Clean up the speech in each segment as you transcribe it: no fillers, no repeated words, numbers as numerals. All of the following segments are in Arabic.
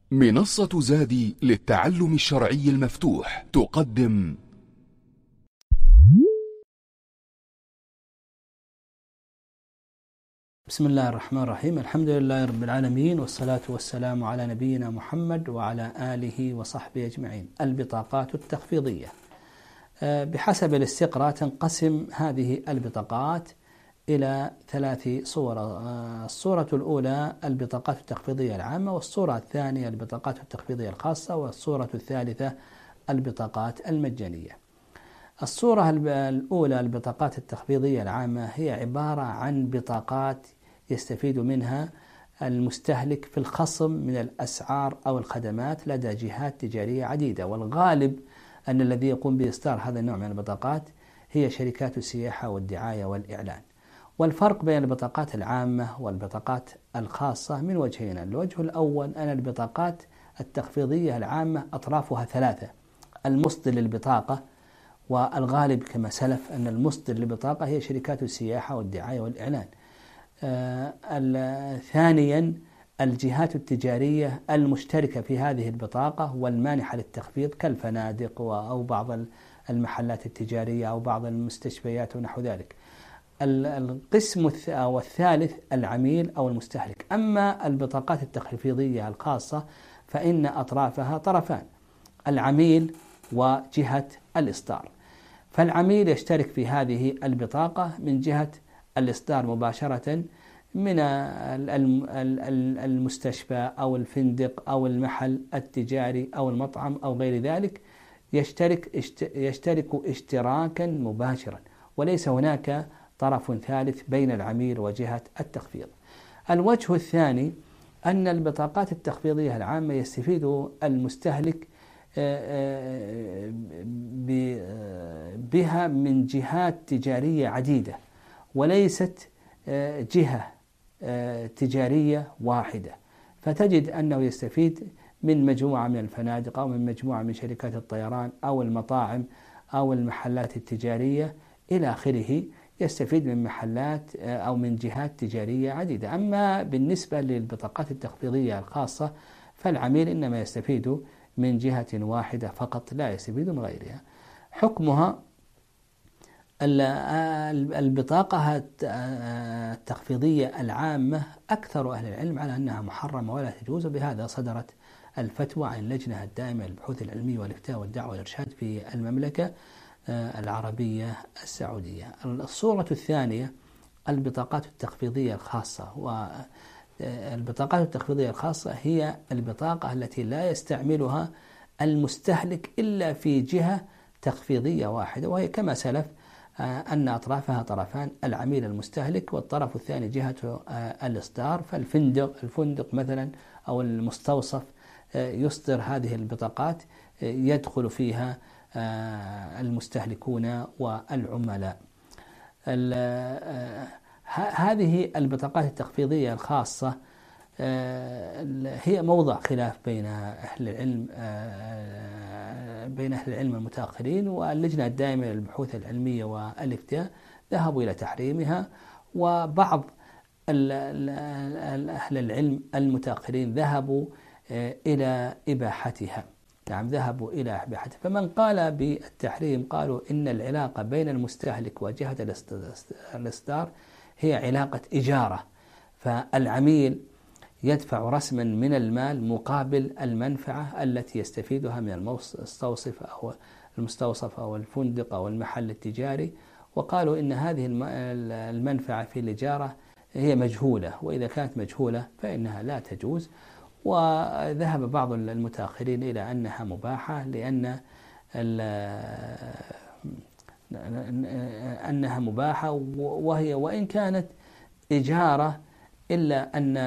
منصة زادي للتعلم الشرعي المفتوح تقدم بسم الله الرحمن الرحيم. الحمد لله رب العالمين، والصلاة والسلام على نبينا محمد وعلى آله وصحبه أجمعين. البطاقات التخفيضية. بحسب الاستقراء تنقسم هذه البطاقات إلى 3 صور. الصورة الأولى البطاقات التخفيضية العامة، والصورة الثانية البطاقات التخفيضية الخاصة، والصورة الثالثة البطاقات المجانية. الصورة الأولى البطاقات التخفيضية العامة هي عبارة عن بطاقات يستفيد منها المستهلك في الخصم من الأسعار أو الخدمات لدى جهات تجارية عديدة، والغالب أن الذي يقوم بإصدار هذا النوع من البطاقات هي شركات السياحة والدعاية والإعلان. والفرق بين البطاقات العامة والبطاقات الخاصة من وجهين. الوجه الأول أن البطاقات التخفيضية العامة أطرافها 3: المصدر للبطاقة، والغالب كما سلف أن المصدر للبطاقة هي شركات السياحة والدعاية والإعلان. ثانيا الجهات التجارية المشتركة في هذه البطاقة والمانحة للتخفيض كالفنادق أو بعض المحلات التجارية أو بعض المستشفيات ونحو ذلك. القسم الثالث العميل أو المستهلك. أما البطاقات التخفيضية الخاصة فإن أطرافها طرفان: العميل وجهة الإصدار. فالعميل يشترك في هذه البطاقة من جهة الإصدار مباشرة من المستشفى أو الفندق أو المحل التجاري أو المطعم أو غير ذلك. يشترك اشتراكا مباشرا، وليس هناك طرف ثالث بين العميل وجهة التخفيض. الوجه الثاني أن البطاقات التخفيضية العامة يستفيد المستهلك بها من جهات تجارية عديدة، وليست جهة تجارية واحدة. فتجد أنه يستفيد من مجموعة من الفنادق أو من مجموعة من شركات الطيران أو المطاعم أو المحلات التجارية إلى آخره، يستفيد من محلات أو من جهات تجارية عديدة. أما بالنسبة للبطاقات التخفيضية الخاصة فالعميل إنما يستفيد من جهة واحدة فقط، لا يستفيد من غيرها. حكمها: البطاقة التخفيضية العامة أكثر أهل العلم على أنها محرمة ولا تجوز، وبهذا صدرت الفتوى عن اللجنة الدائمة للبحوث العلمية والإفتاء والدعوة والإرشاد في المملكة العربية السعودية. الصورة الثانية البطاقات التخفيضية الخاصة. والبطاقات التخفيضية الخاصة هي البطاقة التي لا يستعملها المستهلك إلا في جهة تخفيضية واحدة، وهي كما سلف أن أطرافها طرفان: العميل المستهلك، والطرف الثاني جهة الإصدار. فالفندق مثلا أو المستوصف يصدر هذه البطاقات يدخل فيها المستهلكون والعملاء. هذه البطاقات التخفيضية الخاصة هي موضع خلاف بين أهل العلم المتأخرين، واللجنة الدائمة للبحوث العلمية والإفتاء ذهبوا إلى تحريمها، وبعض أهل العلم المتأخرين ذهبوا إلى إباحتها. نعم، ذهبوا إلى إباحتها. فمن قال بالتحريم قالوا إن العلاقة بين المستهلك وجهة الإصدار هي علاقة إجارة، فالعميل يدفع رسما من المال مقابل المنفعة التي يستفيدها من المستوصف أو الفندق أو المحل التجاري. وقالوا إن هذه المنفعة في الإجارة هي مجهولة، وإذا كانت مجهولة فإنها لا تجوز. وذهب بعض المتأخرين إلى أنها مباحة، لأن أنها مباحة وهي وإن كانت إجارة، إلا أن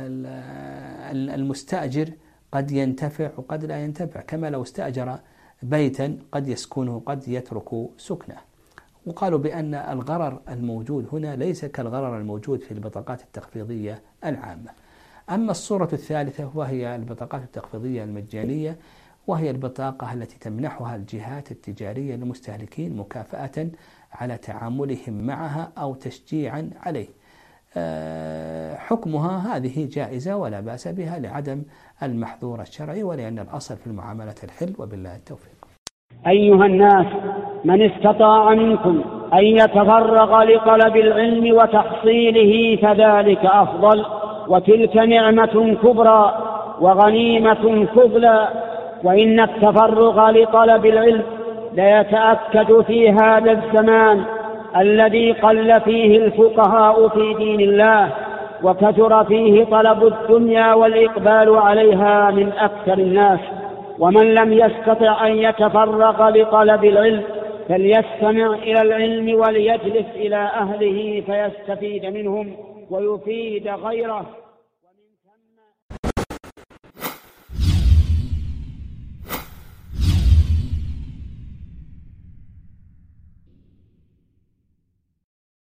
المستأجر قد ينتفع وقد لا ينتفع، كما لو استأجر بيتا قد يسكنه قد يترك سكنه. وقالوا بأن الغرر الموجود هنا ليس كالغرر الموجود في البطاقات التخفيضية العامة. أما الصورة الثالثة وهي البطاقات التخفيضية المجانية، وهي البطاقة التي تمنحها الجهات التجارية للمستهلكين مكافأة على تعاملهم معها أو تشجيعا عليه. حكمها هذه جائزة ولا بأس بها لعدم المحظور الشرعي، ولأن الأصل في المعاملة الحل، وبالله التوفيق. أيها الناس، من استطاع منكم أن يتفرغ لطلب العلم وتحصيله فذلك أفضل، وتلك نعمة كبرى وغنيمة فضلى. وإن التفرغ لطلب العلم ليتأكد في هذا الزمان الذي قل فيه الفقهاء في دين الله، وكثر فيه طلب الدنيا والإقبال عليها من أكثر الناس. ومن لم يستطع أن يتفرغ لطلب العلم فليستمع إلى العلم وليجلس إلى أهله فيستفيد منهم ويفيد غيره.